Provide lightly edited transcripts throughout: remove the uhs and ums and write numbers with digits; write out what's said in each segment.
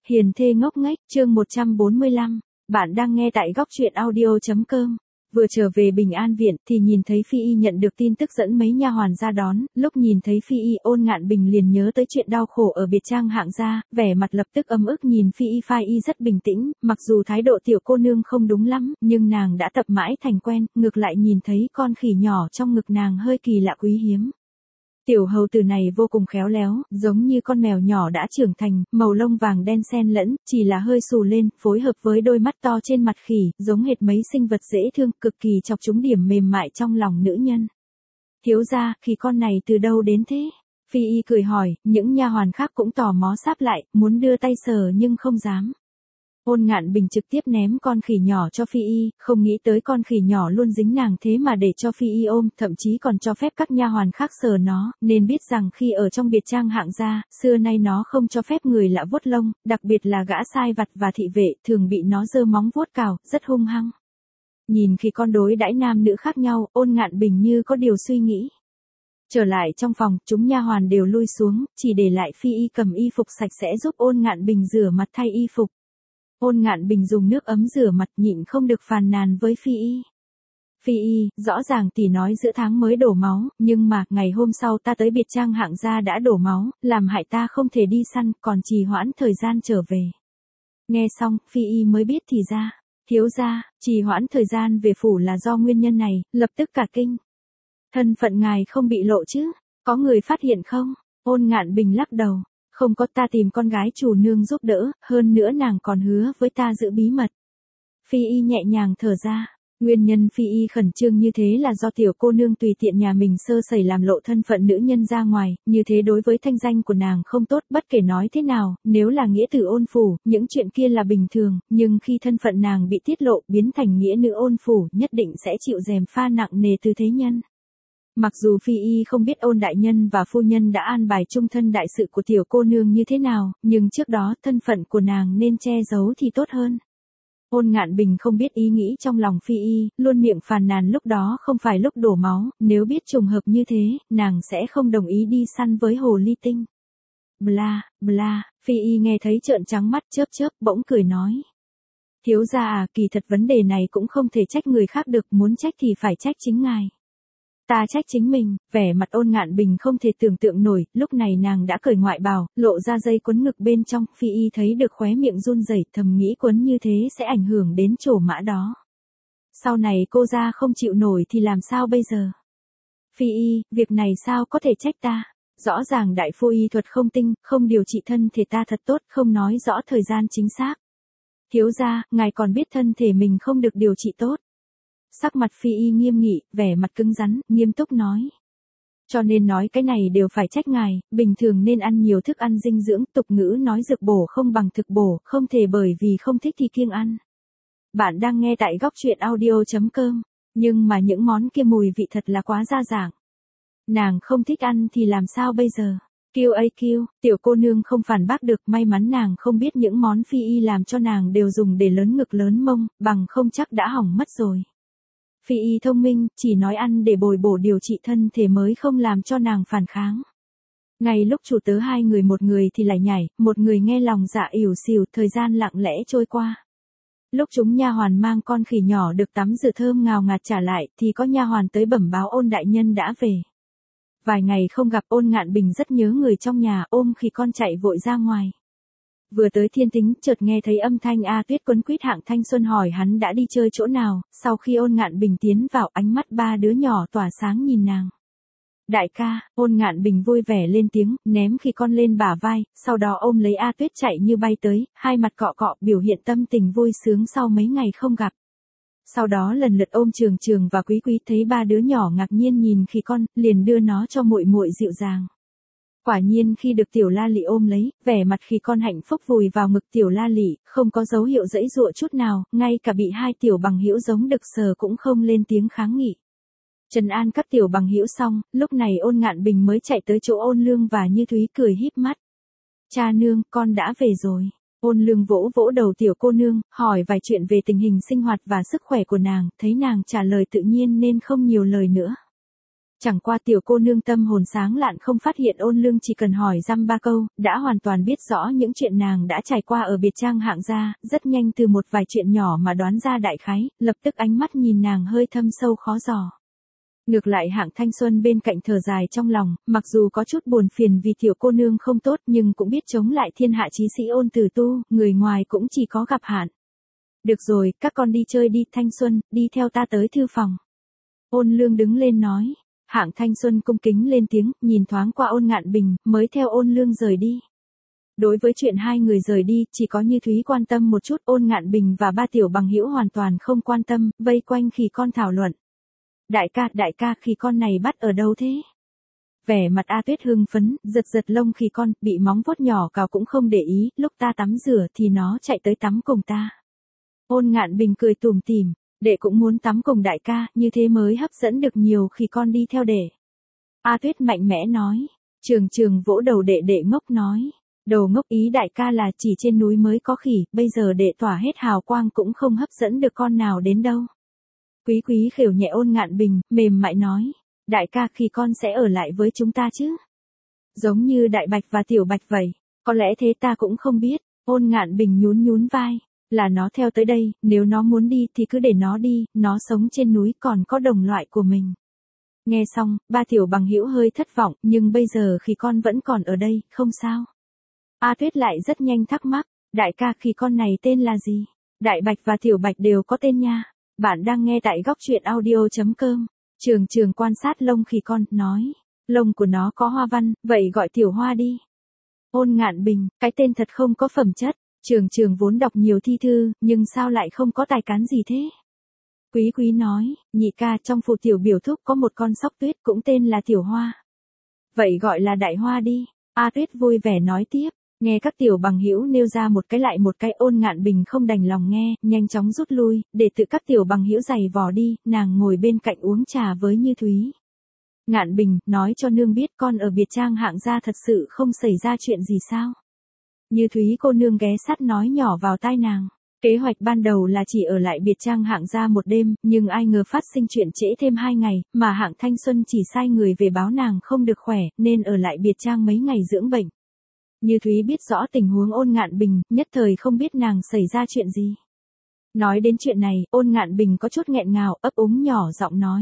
Hiền thê ngốc nghếch, chương 145. Bạn đang nghe tại góc truyện audio.com. Vừa trở về Bình An viện thì nhìn thấy Phi Y nhận được tin tức dẫn mấy nha hoàn ra đón, lúc nhìn thấy Phi Y, Ôn Ngạn Bình liền nhớ tới chuyện đau khổ ở biệt trang hạng gia, vẻ mặt lập tức ấm ức nhìn Phi Y rất bình tĩnh, mặc dù thái độ tiểu cô nương không đúng lắm, nhưng nàng đã tập mãi thành quen, ngược lại nhìn thấy con khỉ nhỏ trong ngực nàng hơi kỳ lạ quý hiếm. Tiểu hầu tử này vô cùng khéo léo, giống như con mèo nhỏ đã trưởng thành, màu lông vàng đen xen lẫn, chỉ là hơi xù lên, phối hợp với đôi mắt to trên mặt khỉ, giống hệt mấy sinh vật dễ thương, cực kỳ chọc trúng điểm mềm mại trong lòng nữ nhân. Thiếu gia, khỉ con này từ đâu đến thế? Phi Y cười hỏi, những nha hoàn khác cũng tò mò sáp lại, muốn đưa tay sờ nhưng không dám. Ôn Ngạn Bình trực tiếp ném con khỉ nhỏ cho Phi Y, không nghĩ tới con khỉ nhỏ luôn dính nàng thế mà để cho Phi Y ôm, thậm chí còn cho phép các nha hoàn khác sờ nó, nên biết rằng khi ở trong biệt trang hạng gia, xưa nay nó không cho phép người lạ vuốt lông, đặc biệt là gã sai vặt và thị vệ, thường bị nó giơ móng vuốt cào, rất hung hăng. Nhìn khi con đối đãi nam nữ khác nhau, Ôn Ngạn Bình như có điều suy nghĩ. Trở lại trong phòng, chúng nha hoàn đều lui xuống, chỉ để lại Phi Y cầm y phục sạch sẽ giúp Ôn Ngạn Bình rửa mặt thay y phục. Ôn Ngạn Bình dùng nước ấm rửa mặt nhịn không được phàn nàn với Phi Y. Phi Y, rõ ràng tỷ nói giữa tháng mới đổ máu, nhưng mà ngày hôm sau ta tới biệt trang hạng gia đã đổ máu, làm hại ta không thể đi săn, còn trì hoãn thời gian trở về. Nghe xong, Phi Y mới biết thì ra, thiếu gia, trì hoãn thời gian về phủ là do nguyên nhân này, lập tức cả kinh. Thân phận ngài không bị lộ chứ, có người phát hiện không? Ôn Ngạn Bình lắc đầu. Không có, ta tìm con gái chủ nương giúp đỡ, hơn nữa nàng còn hứa với ta giữ bí mật. Phi Y nhẹ nhàng thở ra. Nguyên nhân Phi Y khẩn trương như thế là do tiểu cô nương tùy tiện nhà mình sơ sẩy làm lộ thân phận nữ nhân ra ngoài, như thế đối với thanh danh của nàng không tốt, bất kể nói thế nào, nếu là nghĩa tử Ôn phủ, những chuyện kia là bình thường, nhưng khi thân phận nàng bị tiết lộ biến thành nghĩa nữ Ôn phủ, nhất định sẽ chịu rèm pha nặng nề từ thế nhân. Mặc dù Phi Y không biết Ôn đại nhân và phu nhân đã an bài chung thân đại sự của tiểu cô nương như thế nào, nhưng trước đó thân phận của nàng nên che giấu thì tốt hơn. Ôn Ngạn Bình không biết ý nghĩ trong lòng Phi Y, luôn miệng phàn nàn lúc đó không phải lúc đổ máu, nếu biết trùng hợp như thế, nàng sẽ không đồng ý đi săn với hồ ly tinh. Bla, bla, Phi Y nghe thấy trợn trắng mắt chớp bỗng cười nói. Thiếu gia à, kỳ thật vấn đề này cũng không thể trách người khác được, muốn trách thì phải trách chính ngài. Ta trách chính mình, vẻ mặt Ôn Ngạn Bình không thể tưởng tượng nổi, lúc này nàng đã cởi ngoại bào, lộ ra dây quấn ngực bên trong, Phi Y thấy được khóe miệng run rẩy, thầm nghĩ quấn như thế sẽ ảnh hưởng đến chỗ mã đó. Sau này cô ra không chịu nổi thì làm sao bây giờ? Phi Y, việc này sao có thể trách ta? Rõ ràng đại phu y thuật không tinh, không điều trị thân thể ta thật tốt, không nói rõ thời gian chính xác. Thiếu gia, ngài còn biết thân thể mình không được điều trị tốt. Sắc mặt Phi Y nghiêm nghị, vẻ mặt cứng rắn, nghiêm túc nói. Cho nên nói cái này đều phải trách ngài, bình thường nên ăn nhiều thức ăn dinh dưỡng, tục ngữ nói dược bổ không bằng thực bổ, không thể bởi vì không thích thì kiêng ăn. Bạn đang nghe tại góc truyện audio.com, nhưng mà những món kia mùi vị thật là quá đa dạng. Nàng không thích ăn thì làm sao bây giờ? QAQ, tiểu cô nương không phản bác được, may mắn nàng không biết những món Phi Y làm cho nàng đều dùng để lớn ngực lớn mông, bằng không chắc đã hỏng mất rồi. Phi Y thông minh, chỉ nói ăn để bồi bổ điều trị thân thể mới không làm cho nàng phản kháng. Ngay lúc chủ tớ hai người, một người thì lại nhảy, một người nghe lòng dạ ỉu xìu, thời gian lặng lẽ trôi qua. Lúc chúng nha hoàn mang con khỉ nhỏ được tắm rửa thơm ngào ngạt trả lại, thì có nha hoàn tới bẩm báo Ôn đại nhân đã về. Vài ngày không gặp, Ôn Ngạn Bình rất nhớ người trong nhà, ôm khỉ con chạy vội ra ngoài. Vừa tới Thiên Tính, chợt nghe thấy âm thanh A Tuyết quấn quýt Hạng Thanh Xuân hỏi hắn đã đi chơi chỗ nào, sau khi Ôn Ngạn Bình tiến vào, ánh mắt ba đứa nhỏ tỏa sáng nhìn nàng. Đại ca, Ôn Ngạn Bình vui vẻ lên tiếng, ném khi con lên bả vai, sau đó ôm lấy A Tuyết chạy như bay tới, hai mặt cọ cọ, biểu hiện tâm tình vui sướng sau mấy ngày không gặp. Sau đó lần lượt ôm Trường Trường và Quý Quý, thấy ba đứa nhỏ ngạc nhiên nhìn khi con, liền đưa nó cho muội muội dịu dàng. Quả nhiên khi được Tiểu La Lị ôm lấy, vẻ mặt khi con hạnh phúc vùi vào ngực Tiểu La Lị, không có dấu hiệu giãy giụa chút nào, ngay cả bị hai tiểu bằng hữu giống đực sờ cũng không lên tiếng kháng nghị. Trần an các tiểu bằng hữu xong, lúc này Ôn Ngạn Bình mới chạy tới chỗ Ôn Lương và Như Thúy cười híp mắt. Cha nương, con đã về rồi. Ôn Lương vỗ vỗ đầu tiểu cô nương, hỏi vài chuyện về tình hình sinh hoạt và sức khỏe của nàng, thấy nàng trả lời tự nhiên nên không nhiều lời nữa. Chẳng qua tiểu cô nương tâm hồn sáng lạn không phát hiện ôn lương chỉ cần hỏi dăm ba câu, đã hoàn toàn biết rõ những chuyện nàng đã trải qua ở biệt trang hạng gia, rất nhanh từ một vài chuyện nhỏ mà đoán ra đại khái, lập tức ánh mắt nhìn nàng hơi thâm sâu khó dò. Ngược lại Hạng Thanh Xuân bên cạnh thở dài trong lòng, mặc dù có chút buồn phiền vì tiểu cô nương không tốt nhưng cũng biết chống lại thiên hạ chí sĩ Ôn Tử Tu, người ngoài cũng chỉ có gặp hạn. Được rồi, các con đi chơi đi, Thanh Xuân, đi theo ta tới thư phòng. Ôn Lương đứng lên nói. Hạng Thanh Xuân cung kính lên tiếng, nhìn thoáng qua Ôn Ngạn Bình, mới theo Ôn Lương rời đi. Đối với chuyện hai người rời đi, chỉ có Như Thúy quan tâm một chút, Ôn Ngạn Bình và ba tiểu bằng hữu hoàn toàn không quan tâm, vây quanh khỉ con thảo luận. Đại ca, khỉ con này bắt ở đâu thế? Vẻ mặt A Tuyết hưng phấn, giật lông khỉ con, bị móng vuốt nhỏ cào cũng không để ý, lúc ta tắm rửa thì nó chạy tới tắm cùng ta. Ôn Ngạn Bình cười tủm tỉm, đệ cũng muốn tắm cùng đại ca, như thế mới hấp dẫn được nhiều khỉ con đi theo đệ. A Tuyết mạnh mẽ nói, Trường vỗ đầu đệ ngốc nói, đầu ngốc ý đại ca là chỉ trên núi mới có khỉ, bây giờ đệ tỏa hết hào quang cũng không hấp dẫn được con nào đến đâu. Quý khều nhẹ Ôn Ngạn Bình, mềm mại nói, đại ca khỉ con sẽ ở lại với chúng ta chứ? Giống như đại bạch và tiểu bạch vậy, có lẽ thế ta cũng không biết. Ôn Ngạn Bình nhún vai. Là nó theo tới đây, nếu nó muốn đi thì cứ để nó đi, nó sống trên núi còn có đồng loại của mình. Nghe xong, ba tiểu bằng hữu hơi thất vọng, nhưng bây giờ khỉ con vẫn còn ở đây, không sao. A Tuyết lại rất nhanh thắc mắc, đại ca khỉ con này tên là gì? Đại bạch và tiểu bạch đều có tên nha. Bạn đang nghe tại góc truyện audio.com. Trường quan sát lông khỉ con, nói, lông của nó có hoa văn, vậy gọi tiểu hoa đi. Ôn Ngạn Bình, cái tên thật không có phẩm chất. Trường vốn đọc nhiều thi thư, nhưng sao lại không có tài cán gì thế? Quý nói, nhị ca trong phủ tiểu biểu thúc có một con sóc tuyết cũng tên là tiểu hoa. Vậy gọi là đại hoa đi. A Tuyết vui vẻ nói tiếp, nghe các tiểu bằng hữu nêu ra một cái lại một cái. Ôn Ngạn Bình không đành lòng nghe, nhanh chóng rút lui, để tự các tiểu bằng hữu giày vò đi, nàng ngồi bên cạnh uống trà với Như Thúy. Ngạn Bình, nói cho nương biết con ở biệt trang hạng gia thật sự không xảy ra chuyện gì sao? Như Thúy cô nương ghé sát nói nhỏ vào tai nàng. Kế hoạch ban đầu là chỉ ở lại biệt trang hạng gia một đêm, nhưng ai ngờ phát sinh chuyện trễ thêm 2 ngày, mà Hạng Thanh Xuân chỉ sai người về báo nàng không được khỏe, nên ở lại biệt trang mấy ngày dưỡng bệnh. Như Thúy biết rõ tình huống Ôn Ngạn Bình, nhất thời không biết nàng xảy ra chuyện gì. Nói đến chuyện này, Ôn Ngạn Bình có chút nghẹn ngào, ấp úng nhỏ giọng nói.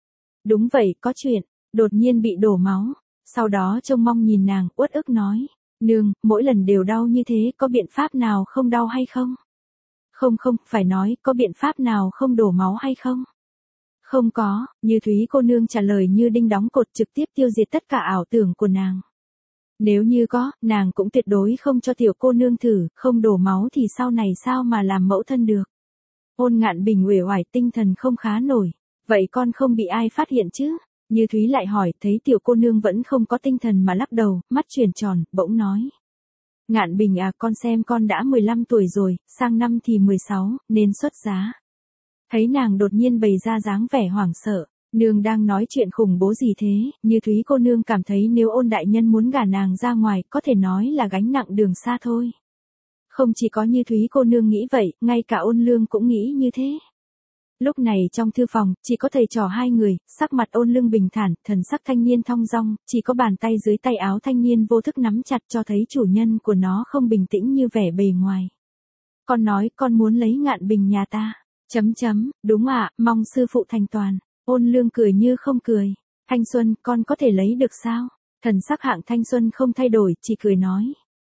Đúng vậy, có chuyện, đột nhiên bị đổ máu. Sau đó trông mong nhìn nàng, uất ức nói. Nương, mỗi lần đều đau như thế, có biện pháp nào không đau hay không? Không, phải nói, có biện pháp nào không đổ máu hay không? Không có, Như Thúy cô nương trả lời như đinh đóng cột, trực tiếp tiêu diệt tất cả ảo tưởng của nàng. Nếu như có, nàng cũng tuyệt đối không cho tiểu cô nương thử, không đổ máu thì sau này sao mà làm mẫu thân được. Ôn Ngạn Bình uể oải tinh thần không khá nổi, vậy con không bị ai phát hiện chứ? Như Thúy lại hỏi, thấy tiểu cô nương vẫn không có tinh thần mà lắc đầu, mắt chuyển tròn, bỗng nói. Ngạn Bình à, con xem con đã 15 tuổi rồi, sang năm thì 16, nên xuất giá. Thấy nàng đột nhiên bày ra dáng vẻ hoảng sợ, nương đang nói chuyện khủng bố gì thế? Như Thúy cô nương cảm thấy nếu Ôn đại nhân muốn gả nàng ra ngoài, có thể nói là gánh nặng đường xa thôi. Không chỉ có Như Thúy cô nương nghĩ vậy, ngay cả Ôn Lương cũng nghĩ như thế. Lúc này trong thư phòng, chỉ có thầy trò hai người, sắc mặt Ôn Lương bình thản, thần sắc thanh niên thong dong, chỉ có bàn tay dưới tay áo thanh niên vô thức nắm chặt cho thấy chủ nhân của nó không bình tĩnh như vẻ bề ngoài. Con nói, con muốn lấy Ngạn Bình nhà ta. Đúng ạ, mong sư phụ thành toàn. Ôn Lương cười như không cười. Thanh Xuân, con có thể lấy được sao? Thần sắc Hạng Thanh Xuân không thay đổi, chỉ cười nói.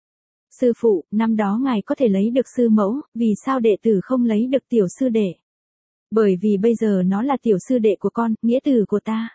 Sư phụ, năm đó ngài có thể lấy được sư mẫu, vì sao đệ tử không lấy được tiểu sư đệ? Bởi vì bây giờ nó là tiểu sư đệ của con, nghĩa tử của ta.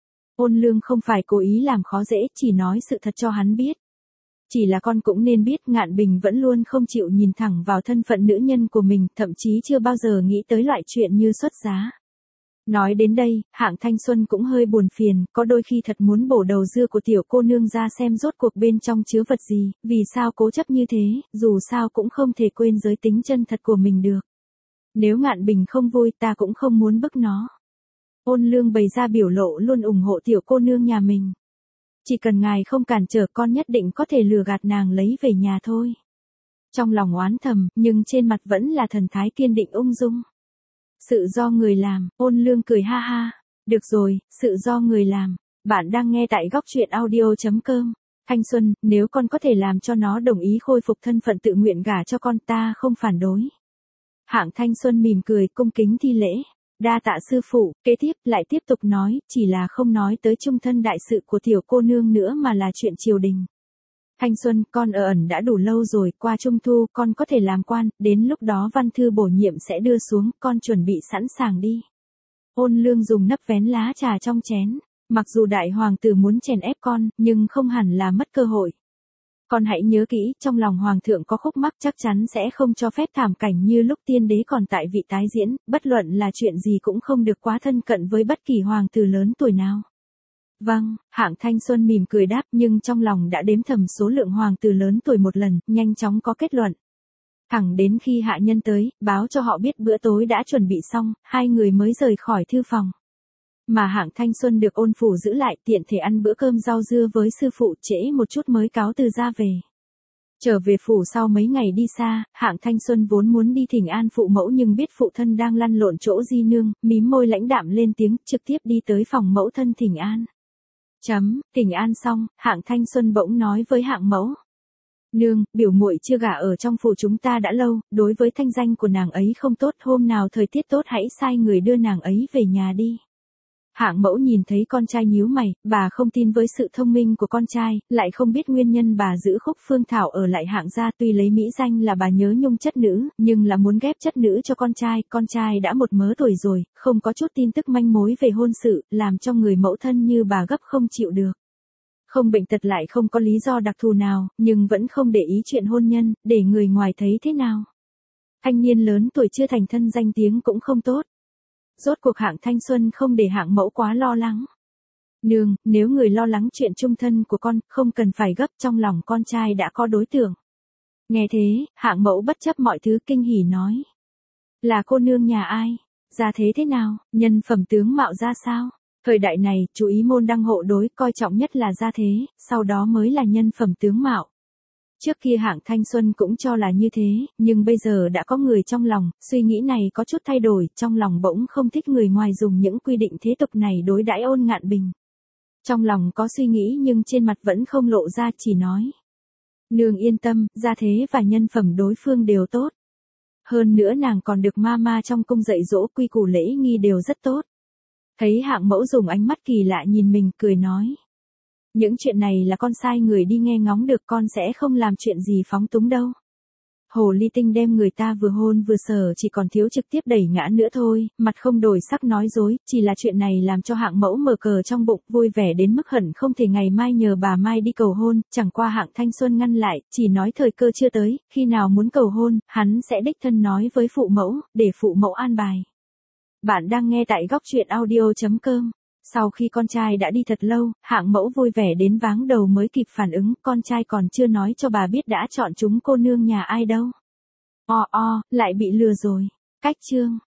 Ôn Lương không phải cố ý làm khó dễ, chỉ nói sự thật cho hắn biết. Chỉ là con cũng nên biết Ngạn Bình vẫn luôn không chịu nhìn thẳng vào thân phận nữ nhân của mình, thậm chí chưa bao giờ nghĩ tới loại chuyện như xuất giá. Nói đến đây, Hạng Thanh Xuân cũng hơi buồn phiền, có đôi khi thật muốn bổ đầu dưa của tiểu cô nương ra xem rốt cuộc bên trong chứa vật gì, vì sao cố chấp như thế, dù sao cũng không thể quên giới tính chân thật của mình được. Nếu Ngạn Bình không vui ta cũng không muốn bức nó. Ôn Lương bày ra biểu lộ luôn ủng hộ tiểu cô nương nhà mình. Chỉ cần ngài không cản trở con nhất định có thể lừa gạt nàng lấy về nhà thôi. Trong lòng oán thầm, nhưng trên mặt vẫn là thần thái kiên định ung dung. Sự do người làm, Ôn Lương cười ha ha. Được rồi, sự do người làm. Bạn đang nghe tại góc truyện audio.com. Thanh Xuân, nếu con có thể làm cho nó đồng ý khôi phục thân phận tự nguyện gả cho con ta không phản đối. Hạng Thanh Xuân mỉm cười cung kính thi lễ. Đa tạ sư phụ, kế tiếp lại tiếp tục nói, chỉ là không nói tới chung thân đại sự của tiểu cô nương nữa mà là chuyện triều đình. Thanh Xuân, con ở ẩn đã đủ lâu rồi, qua Trung Thu con có thể làm quan, đến lúc đó văn thư bổ nhiệm sẽ đưa xuống, con chuẩn bị sẵn sàng đi. Ôn Lương dùng nắp vén lá trà trong chén. Mặc dù đại hoàng tử muốn chèn ép con, nhưng không hẳn là mất cơ hội. Con hãy nhớ kỹ, trong lòng hoàng thượng có khúc mắc chắc chắn sẽ không cho phép thảm cảnh như lúc tiên đế còn tại vị tái diễn, bất luận là chuyện gì cũng không được quá thân cận với bất kỳ hoàng tử lớn tuổi nào. Vâng, Hạng Thanh Xuân mỉm cười đáp nhưng trong lòng đã đếm thầm số lượng hoàng tử lớn tuổi một lần, nhanh chóng có kết luận. Thẳng đến khi hạ nhân tới, báo cho họ biết bữa tối đã chuẩn bị xong, hai người mới rời khỏi thư phòng. Mà Hạng Thanh Xuân được Ôn phủ giữ lại tiện thể ăn bữa cơm rau dưa với sư phụ trễ một chút mới cáo từ ra về. Trở về phủ sau mấy ngày đi xa, Hạng Thanh Xuân vốn muốn đi thỉnh an phụ mẫu nhưng biết phụ thân đang lăn lộn chỗ di nương, mím môi lãnh đạm lên tiếng trực tiếp đi tới phòng mẫu thân thỉnh an. Thỉnh an xong, Hạng Thanh Xuân bỗng nói với Hạng mẫu. Nương, biểu muội chưa gả ở trong phủ chúng ta đã lâu, đối với thanh danh của nàng ấy không tốt, hôm nào thời tiết tốt hãy sai người đưa nàng ấy về nhà đi. Hạng mẫu nhìn thấy con trai nhíu mày, bà không tin với sự thông minh của con trai, lại không biết nguyên nhân bà giữ Khúc Phương Thảo ở lại Hạng gia tuy lấy mỹ danh là bà nhớ nhung chất nữ, nhưng là muốn ghép chất nữ cho con trai đã một mớ tuổi rồi, không có chút tin tức manh mối về hôn sự, làm cho người mẫu thân như bà gấp không chịu được. Không bệnh tật lại không có lý do đặc thù nào, nhưng vẫn không để ý chuyện hôn nhân, để người ngoài thấy thế nào. Thanh niên lớn tuổi chưa thành thân danh tiếng cũng không tốt. Rốt cuộc Hạng Thanh Xuân không để Hạng mẫu quá lo lắng. Nương, nếu người lo lắng chuyện chung thân của con, không cần phải gấp, trong lòng con trai đã có đối tượng. Nghe thế, Hạng mẫu bất chấp mọi thứ kinh hỉ nói. Là cô nương nhà ai? Gia thế thế nào? Nhân phẩm tướng mạo ra sao? Thời đại này, chú ý môn đăng hộ đối, coi trọng nhất là gia thế, sau đó mới là nhân phẩm tướng mạo. Trước kia Hạng Thanh Xuân cũng cho là như thế, nhưng bây giờ đã có người trong lòng, suy nghĩ này có chút thay đổi, trong lòng bỗng không thích người ngoài dùng những quy định thế tục này đối đãi Ôn Ngạn Bình. Trong lòng có suy nghĩ nhưng trên mặt vẫn không lộ ra, chỉ nói. Nương yên tâm, gia thế và nhân phẩm đối phương đều tốt. Hơn nữa nàng còn được ma trong cung dạy dỗ, quy củ lễ nghi đều rất tốt. Thấy Hạng mẫu dùng ánh mắt kỳ lạ nhìn mình, cười nói. Những chuyện này là con sai người đi nghe ngóng được, con sẽ không làm chuyện gì phóng túng đâu. Hồ ly tinh đem người ta vừa hôn vừa sờ chỉ còn thiếu trực tiếp đẩy ngã nữa thôi, mặt không đổi sắc nói dối, chỉ là chuyện này làm cho Hạng mẫu mở cờ trong bụng, vui vẻ đến mức hận không thể ngày mai nhờ bà Mai đi cầu hôn, chẳng qua Hạng Thanh Xuân ngăn lại, chỉ nói thời cơ chưa tới, khi nào muốn cầu hôn, hắn sẽ đích thân nói với phụ mẫu, để phụ mẫu an bài. Bạn đang nghe tại góc truyện audio.com. Sau khi con trai đã đi thật lâu, Hạng mẫu vui vẻ đến váng đầu mới kịp phản ứng, con trai còn chưa nói cho bà biết đã chọn chúng cô nương nhà ai đâu. Lại bị lừa rồi. Cách chương